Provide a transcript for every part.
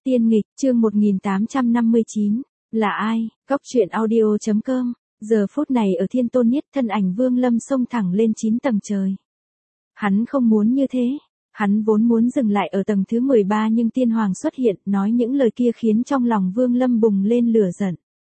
Tiên nghịch, chương 1859, là ai? Cóc truyện audio.com. Giờ phút này ở Thiên Tôn Niết, thân ảnh Vương Lâm xông thẳng lên 9 tầng trời. Hắn không muốn như thế, hắn vốn muốn dừng lại ở tầng thứ 13 nhưng Tiên Hoàng xuất hiện, nói những lời kia khiến trong lòng Vương Lâm bùng lên lửa giận.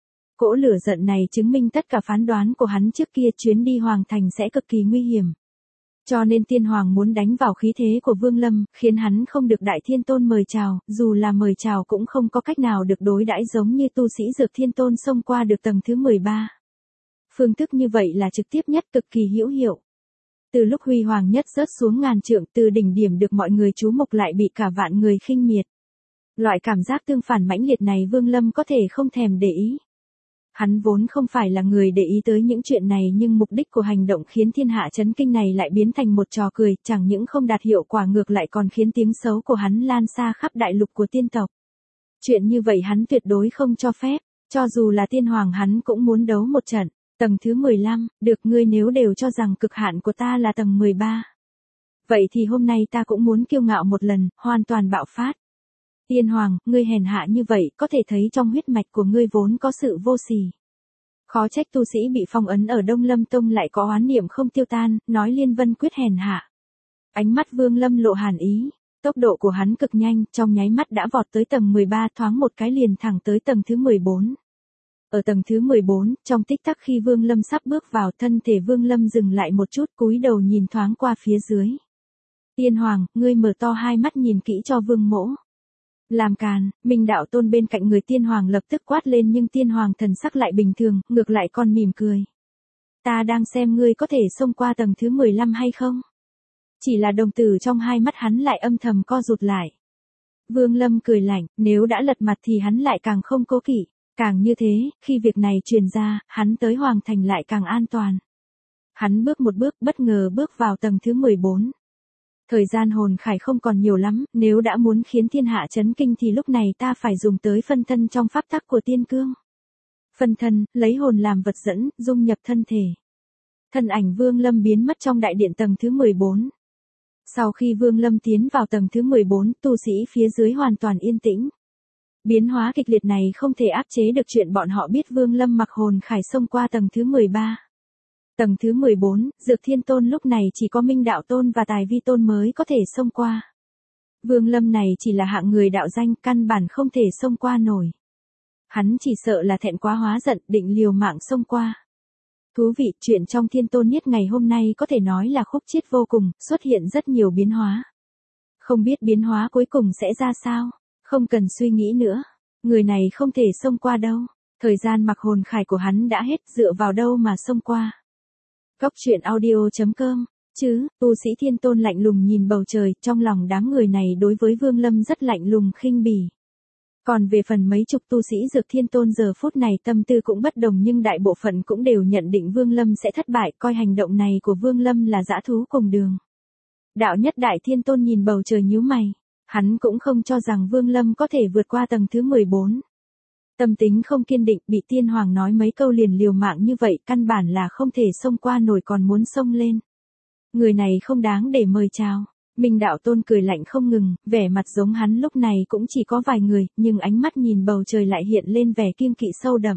Cỗ lửa giận này chứng minh tất cả phán đoán của hắn trước kia, chuyến đi Hoàng Thành sẽ cực kỳ nguy hiểm. Cho nên Tiên Hoàng muốn đánh vào khí thế của Vương Lâm, khiến hắn không được Đại Thiên Tôn mời chào, dù là mời chào cũng không có cách nào được đối đãi giống như tu sĩ Dược Thiên Tôn xông qua được tầng thứ 13. Phương thức như vậy là trực tiếp nhất, cực kỳ hữu hiệu. Từ lúc huy hoàng nhất rớt xuống ngàn trượng, từ đỉnh điểm được mọi người chú mục lại bị cả vạn người khinh miệt. Loại cảm giác tương phản mãnh liệt này Vương Lâm có thể không thèm để ý. Hắn vốn không phải là người để ý tới những chuyện này, nhưng mục đích của hành động khiến thiên hạ chấn kinh này lại biến thành một trò cười, chẳng những không đạt hiệu quả ngược lại còn khiến tiếng xấu của hắn lan xa khắp đại lục của tiên tộc. Chuyện như vậy hắn tuyệt đối không cho phép, cho dù là Tiên Hoàng hắn cũng muốn đấu một trận. Tầng thứ 15, được, ngươi nếu đều cho rằng cực hạn của ta là tầng 13. Vậy thì hôm nay ta cũng muốn kiêu ngạo một lần, hoàn toàn bạo phát. Tiên Hoàng, ngươi hèn hạ như vậy, có thể thấy trong huyết mạch của ngươi vốn có sự vô sỉ. Khó trách tu sĩ bị phong ấn ở Đông Lâm Tông lại có oán niệm không tiêu tan, nói Liên Vân Quyết hèn hạ. Ánh mắt Vương Lâm lộ hàn ý, tốc độ của hắn cực nhanh, trong nháy mắt đã vọt tới tầng 13, thoáng một cái liền thẳng tới tầng thứ 14. Ở tầng thứ 14, trong tích tắc khi Vương Lâm sắp bước vào, thân thể Vương Lâm dừng lại một chút, cúi đầu nhìn thoáng qua phía dưới. Tiên Hoàng, ngươi mở to hai mắt nhìn kỹ cho Vương Mỗ. Làm càn, Minh Đạo Tôn bên cạnh người Tiên Hoàng lập tức quát lên, nhưng Tiên Hoàng thần sắc lại bình thường, ngược lại còn mỉm cười. Ta đang xem ngươi có thể xông qua tầng thứ 15 hay không? Chỉ là đồng tử trong hai mắt hắn lại âm thầm co rụt lại. Vương Lâm cười lạnh, nếu đã lật mặt thì hắn lại càng không cố kỵ. Càng như thế, khi việc này truyền ra, hắn tới Hoàng Thành lại càng an toàn. Hắn bước một bước, bất ngờ bước vào tầng thứ 14. Thời gian hồn khải không còn nhiều lắm, nếu đã muốn khiến thiên hạ chấn kinh thì lúc này ta phải dùng tới phân thân trong pháp tắc của tiên cương. Phân thân, lấy hồn làm vật dẫn, dung nhập thân thể. Thân ảnh Vương Lâm biến mất trong đại điện tầng thứ 14. Sau khi Vương Lâm tiến vào tầng thứ 14, tu sĩ phía dưới hoàn toàn yên tĩnh. Biến hóa kịch liệt này không thể áp chế được chuyện bọn họ biết Vương Lâm mặc hồn khải xông qua tầng thứ 13. Tầng thứ 14, Dược Thiên Tôn lúc này chỉ có Minh Đạo Tôn và Tài Vi Tôn mới có thể xông qua. Vương Lâm này chỉ là hạng người đạo danh, căn bản không thể xông qua nổi. Hắn chỉ sợ là thẹn quá hóa giận, định liều mạng xông qua. Thú vị, chuyện trong Thiên Tôn Niết ngày hôm nay có thể nói là khúc chiết vô cùng, xuất hiện rất nhiều biến hóa. Không biết biến hóa cuối cùng sẽ ra sao? Không cần suy nghĩ nữa, người này không thể xông qua đâu, thời gian mặc hồn khải của hắn đã hết, dựa vào đâu mà xông qua. Cóc truyện audio.com, chứ, tu sĩ Thiên Tôn lạnh lùng nhìn bầu trời, trong lòng đám người này đối với Vương Lâm rất lạnh lùng khinh bỉ. Còn về phần mấy chục tu sĩ Dược Thiên Tôn giờ phút này tâm tư cũng bất đồng, nhưng đại bộ phận cũng đều nhận định Vương Lâm sẽ thất bại, coi hành động này của Vương Lâm là dã thú cùng đường. Đạo nhất Đại Thiên Tôn nhìn bầu trời nhíu mày. Hắn cũng không cho rằng Vương Lâm có thể vượt qua tầng thứ 14. Tâm tính không kiên định, bị Tiên Hoàng nói mấy câu liền liều mạng như vậy, căn bản là không thể xông qua nổi, còn muốn xông lên. Người này không đáng để mời chào. Minh Đạo Tôn cười lạnh không ngừng, vẻ mặt giống hắn lúc này cũng chỉ có vài người, nhưng ánh mắt nhìn bầu trời lại hiện lên vẻ kiêng kỵ sâu đậm.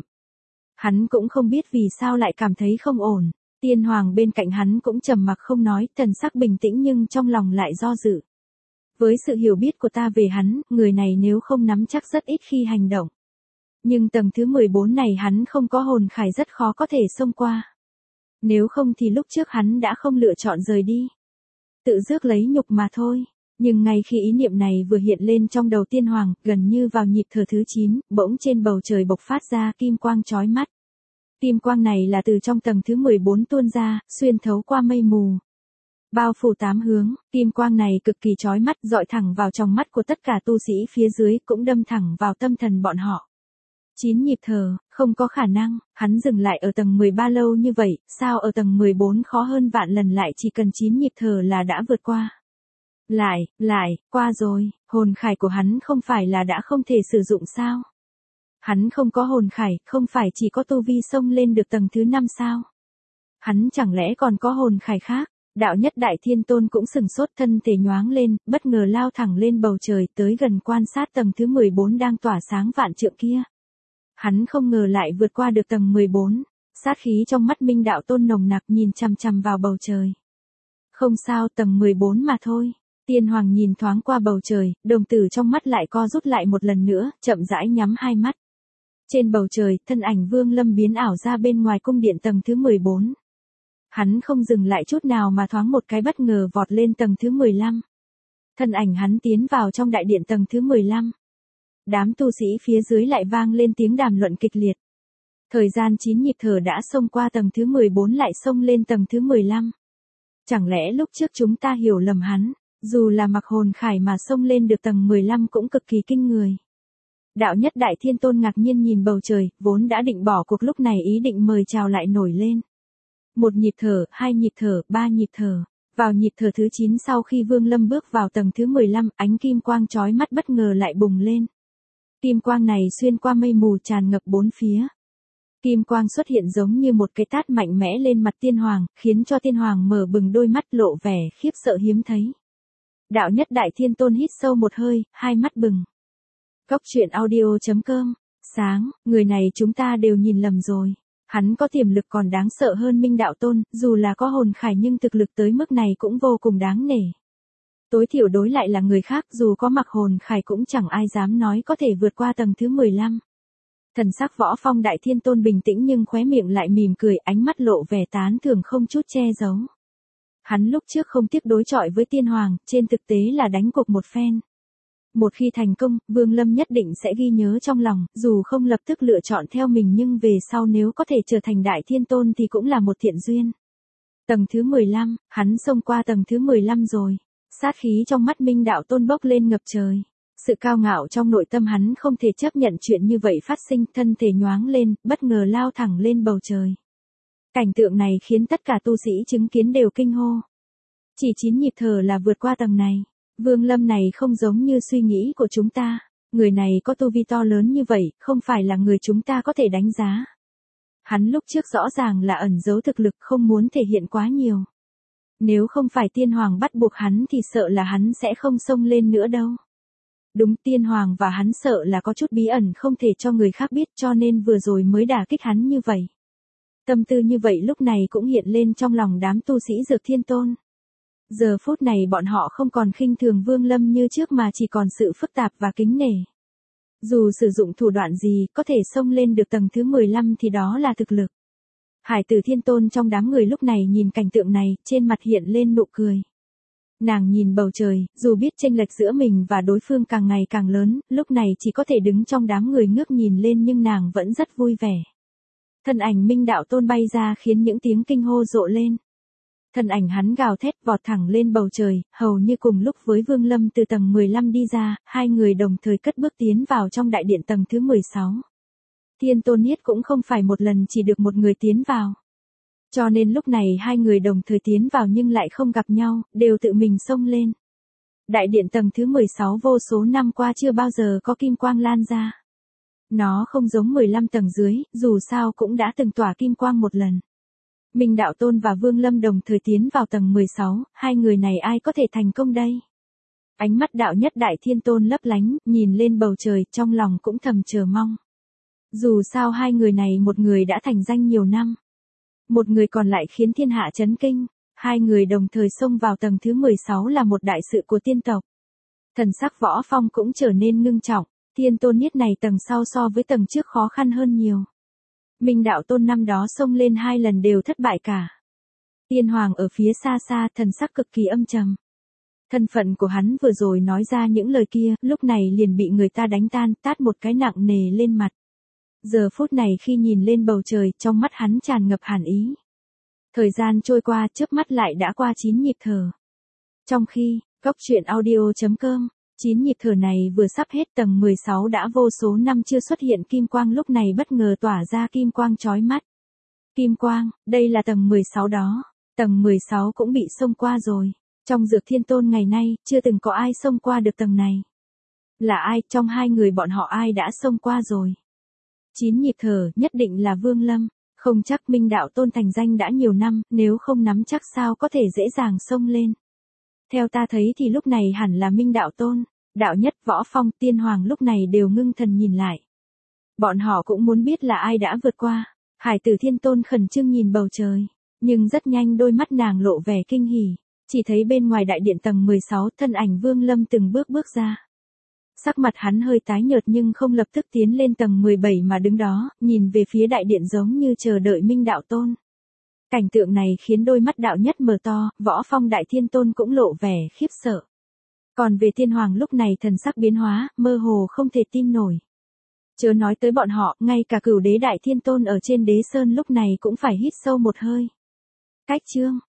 Hắn cũng không biết vì sao lại cảm thấy không ổn. Tiên Hoàng bên cạnh hắn cũng trầm mặc không nói, thần sắc bình tĩnh nhưng trong lòng lại do dự. Với sự hiểu biết của ta về hắn, người này nếu không nắm chắc rất ít khi hành động. Nhưng tầng thứ 14 này hắn không có hồn khải, rất khó có thể xông qua. Nếu không thì lúc trước hắn đã không lựa chọn rời đi. Tự rước lấy nhục mà thôi. Nhưng ngay khi ý niệm này vừa hiện lên trong đầu Tiên Hoàng, gần như vào nhịp thở thứ 9, bỗng trên bầu trời bộc phát ra kim quang chói mắt. Kim quang này là từ trong tầng thứ 14 tuôn ra, xuyên thấu qua mây mù. Bao phủ tám hướng, kim quang này cực kỳ chói mắt, dọi thẳng vào trong mắt của tất cả tu sĩ phía dưới, cũng đâm thẳng vào tâm thần bọn họ. 9 nhịp thở, không có khả năng, hắn dừng lại ở tầng 13 lâu như vậy, sao ở tầng 14 khó hơn vạn lần lại chỉ cần 9 nhịp thở là đã vượt qua. Lại, qua rồi, hồn khải của hắn không phải là đã không thể sử dụng sao? Hắn không có hồn khải, không phải chỉ có tu vi xông lên được tầng thứ 5 sao? Hắn chẳng lẽ còn có hồn khải khác? Đạo nhất đại thiên tôn cũng sừng sốt, thân thể nhoáng lên, bất ngờ lao thẳng lên bầu trời, tới gần quan sát tầng thứ 14 đang tỏa sáng vạn trượng kia. Hắn không ngờ lại vượt qua được tầng 14, sát khí trong mắt Minh đạo tôn nồng nặc, nhìn chằm chằm vào bầu trời. Không sao, tầng 14 mà thôi. Tiên Hoàng nhìn thoáng qua bầu trời, đồng tử trong mắt lại co rút lại một lần nữa, chậm rãi nhắm hai mắt. Trên bầu trời, thân ảnh Vương Lâm biến ảo ra bên ngoài cung điện tầng thứ 14. Hắn không dừng lại chút nào mà thoáng một cái bất ngờ vọt lên tầng thứ 15. Thân ảnh hắn tiến vào trong đại điện tầng thứ 15. Đám tu sĩ phía dưới lại vang lên tiếng đàm luận kịch liệt. Thời gian 9 nhịp thở đã xông qua tầng thứ 14 lại xông lên tầng thứ 15. Chẳng lẽ lúc trước chúng ta hiểu lầm hắn, dù là mặc hồn khải mà xông lên được tầng 15 cũng cực kỳ kinh người. Đạo nhất đại thiên tôn ngạc nhiên nhìn bầu trời, vốn đã định bỏ cuộc lúc này ý định mời chào lại nổi lên. Một nhịp thở, hai nhịp thở, ba nhịp thở. Vào nhịp thở thứ 9 sau khi Vương Lâm bước vào tầng thứ 15, ánh kim quang chói mắt bất ngờ lại bùng lên. Kim quang này xuyên qua mây mù tràn ngập bốn phía. Kim quang xuất hiện giống như một cái tát mạnh mẽ lên mặt Tiên Hoàng, khiến cho Tiên Hoàng mở bừng đôi mắt lộ vẻ khiếp sợ hiếm thấy. Đạo nhất đại thiên tôn hít sâu một hơi, hai mắt bừng. Cốc truyện audio.com. Sáng, người này chúng ta đều nhìn lầm rồi. Hắn có tiềm lực còn đáng sợ hơn Minh đạo tôn, dù là có hồn khải nhưng thực lực tới mức này cũng vô cùng đáng nể. Tối thiểu đối lại là người khác, dù có mặc hồn khải cũng chẳng ai dám nói có thể vượt qua tầng thứ 15. Thần sắc Võ Phong đại thiên tôn bình tĩnh nhưng khóe miệng lại mỉm cười, ánh mắt lộ vẻ tán thưởng không chút che giấu. Hắn lúc trước không tiếc đối chọi với Tiên Hoàng, trên thực tế là đánh cuộc một phen. Một khi thành công, Vương Lâm nhất định sẽ ghi nhớ trong lòng, dù không lập tức lựa chọn theo mình nhưng về sau nếu có thể trở thành đại thiên tôn thì cũng là một thiện duyên. Tầng thứ 15, hắn xông qua tầng thứ 15 rồi. Sát khí trong mắt Minh đạo tôn bốc lên ngập trời. Sự cao ngạo trong nội tâm hắn không thể chấp nhận chuyện như vậy phát sinh, thân thể nhoáng lên, bất ngờ lao thẳng lên bầu trời. Cảnh tượng này khiến tất cả tu sĩ chứng kiến đều kinh hô. Chỉ 9 nhịp thở là vượt qua tầng này. Vương Lâm này không giống như suy nghĩ của chúng ta. Người này có tu vi to lớn như vậy, không phải là người chúng ta có thể đánh giá. Hắn lúc trước rõ ràng là ẩn giấu thực lực, không muốn thể hiện quá nhiều. Nếu không phải Tiên Hoàng bắt buộc hắn thì sợ là hắn sẽ không xông lên nữa đâu. Đúng, Tiên Hoàng và hắn sợ là có chút bí ẩn không thể cho người khác biết, cho nên vừa rồi mới đả kích hắn như vậy. Tâm tư như vậy lúc này cũng hiện lên trong lòng đám tu sĩ Dược Thiên Tôn. Giờ phút này bọn họ không còn khinh thường Vương Lâm như trước mà chỉ còn sự phức tạp và kính nể. Dù sử dụng thủ đoạn gì, có thể xông lên được tầng thứ 15 thì đó là thực lực. Hải Tử Thiên Tôn trong đám người lúc này nhìn cảnh tượng này, trên mặt hiện lên nụ cười. Nàng nhìn bầu trời, dù biết chênh lệch giữa mình và đối phương càng ngày càng lớn, lúc này chỉ có thể đứng trong đám người ngước nhìn lên nhưng nàng vẫn rất vui vẻ. Thân ảnh Minh đạo tôn bay ra khiến những tiếng kinh hô rộ lên. Thân ảnh hắn gào thét vọt thẳng lên bầu trời, hầu như cùng lúc với Vương Lâm từ tầng 15 đi ra, hai người đồng thời cất bước tiến vào trong đại điện tầng thứ 16. Thiên Tôn Niết cũng không phải một lần chỉ được một người tiến vào. Cho nên lúc này hai người đồng thời tiến vào nhưng lại không gặp nhau, đều tự mình xông lên. Đại điện tầng thứ 16 vô số năm qua chưa bao giờ có kim quang lan ra. Nó không giống 15 tầng dưới, dù sao cũng đã từng tỏa kim quang một lần. Minh đạo tôn và Vương Lâm đồng thời tiến vào tầng 16, hai người này ai có thể thành công đây? Ánh mắt đạo nhất đại thiên tôn lấp lánh, nhìn lên bầu trời, trong lòng cũng thầm chờ mong. Dù sao hai người này một người đã thành danh nhiều năm. Một người còn lại khiến thiên hạ chấn kinh, hai người đồng thời xông vào tầng thứ 16 là một đại sự của tiên tộc. Thần sắc Võ Phong cũng trở nên ngưng trọng, Thiên Tôn Niết này tầng sau so với tầng trước khó khăn hơn nhiều. Minh đạo tôn năm đó xông lên 2 lần đều thất bại cả. Tiên Hoàng ở phía xa xa, thần sắc cực kỳ âm trầm. Thân phận của hắn vừa rồi nói ra những lời kia, lúc này liền bị người ta đánh tan, tát một cái nặng nề lên mặt. Giờ phút này khi nhìn lên bầu trời, trong mắt hắn tràn ngập hàn ý. Thời gian trôi qua, chớp mắt lại đã qua 9 nhịp thở. Trong khi, Cốc truyện audio.com, 9 nhịp thở này vừa sắp hết, tầng 16 đã vô số năm chưa xuất hiện kim quang lúc này bất ngờ tỏa ra kim quang chói mắt. Kim quang, đây là tầng 16 đó. Tầng 16 cũng bị xông qua rồi. Trong Dược Thiên Tôn ngày nay, chưa từng có ai xông qua được tầng này. Là ai, trong hai người bọn họ ai đã xông qua rồi? 9 nhịp thở, nhất định là Vương Lâm. Không chắc Minh Đạo Tôn thành danh đã nhiều năm, nếu không nắm chắc sao có thể dễ dàng xông lên. Theo ta thấy thì lúc này hẳn là Minh Đạo Tôn, Đạo Nhất, Võ Phong, Tiên Hoàng lúc này đều ngưng thần nhìn lại. Bọn họ cũng muốn biết là ai đã vượt qua. Hải Tử Thiên Tôn khẩn trương nhìn bầu trời, nhưng rất nhanh đôi mắt nàng lộ vẻ kinh hỉ, chỉ thấy bên ngoài đại điện tầng 16 thân ảnh Vương Lâm từng bước bước ra. Sắc mặt hắn hơi tái nhợt nhưng không lập tức tiến lên tầng 17 mà đứng đó, nhìn về phía đại điện giống như chờ đợi Minh Đạo Tôn. Cảnh tượng này khiến đôi mắt Đạo Nhất mở to, Võ Phong Đại Thiên Tôn cũng lộ vẻ khiếp sợ. Còn về Tiên Hoàng lúc này thần sắc biến hóa, mơ hồ không thể tin nổi. Chớ nói tới bọn họ, ngay cả Cửu Đế Đại Thiên Tôn ở trên Đế Sơn lúc này cũng phải hít sâu một hơi. Cách chương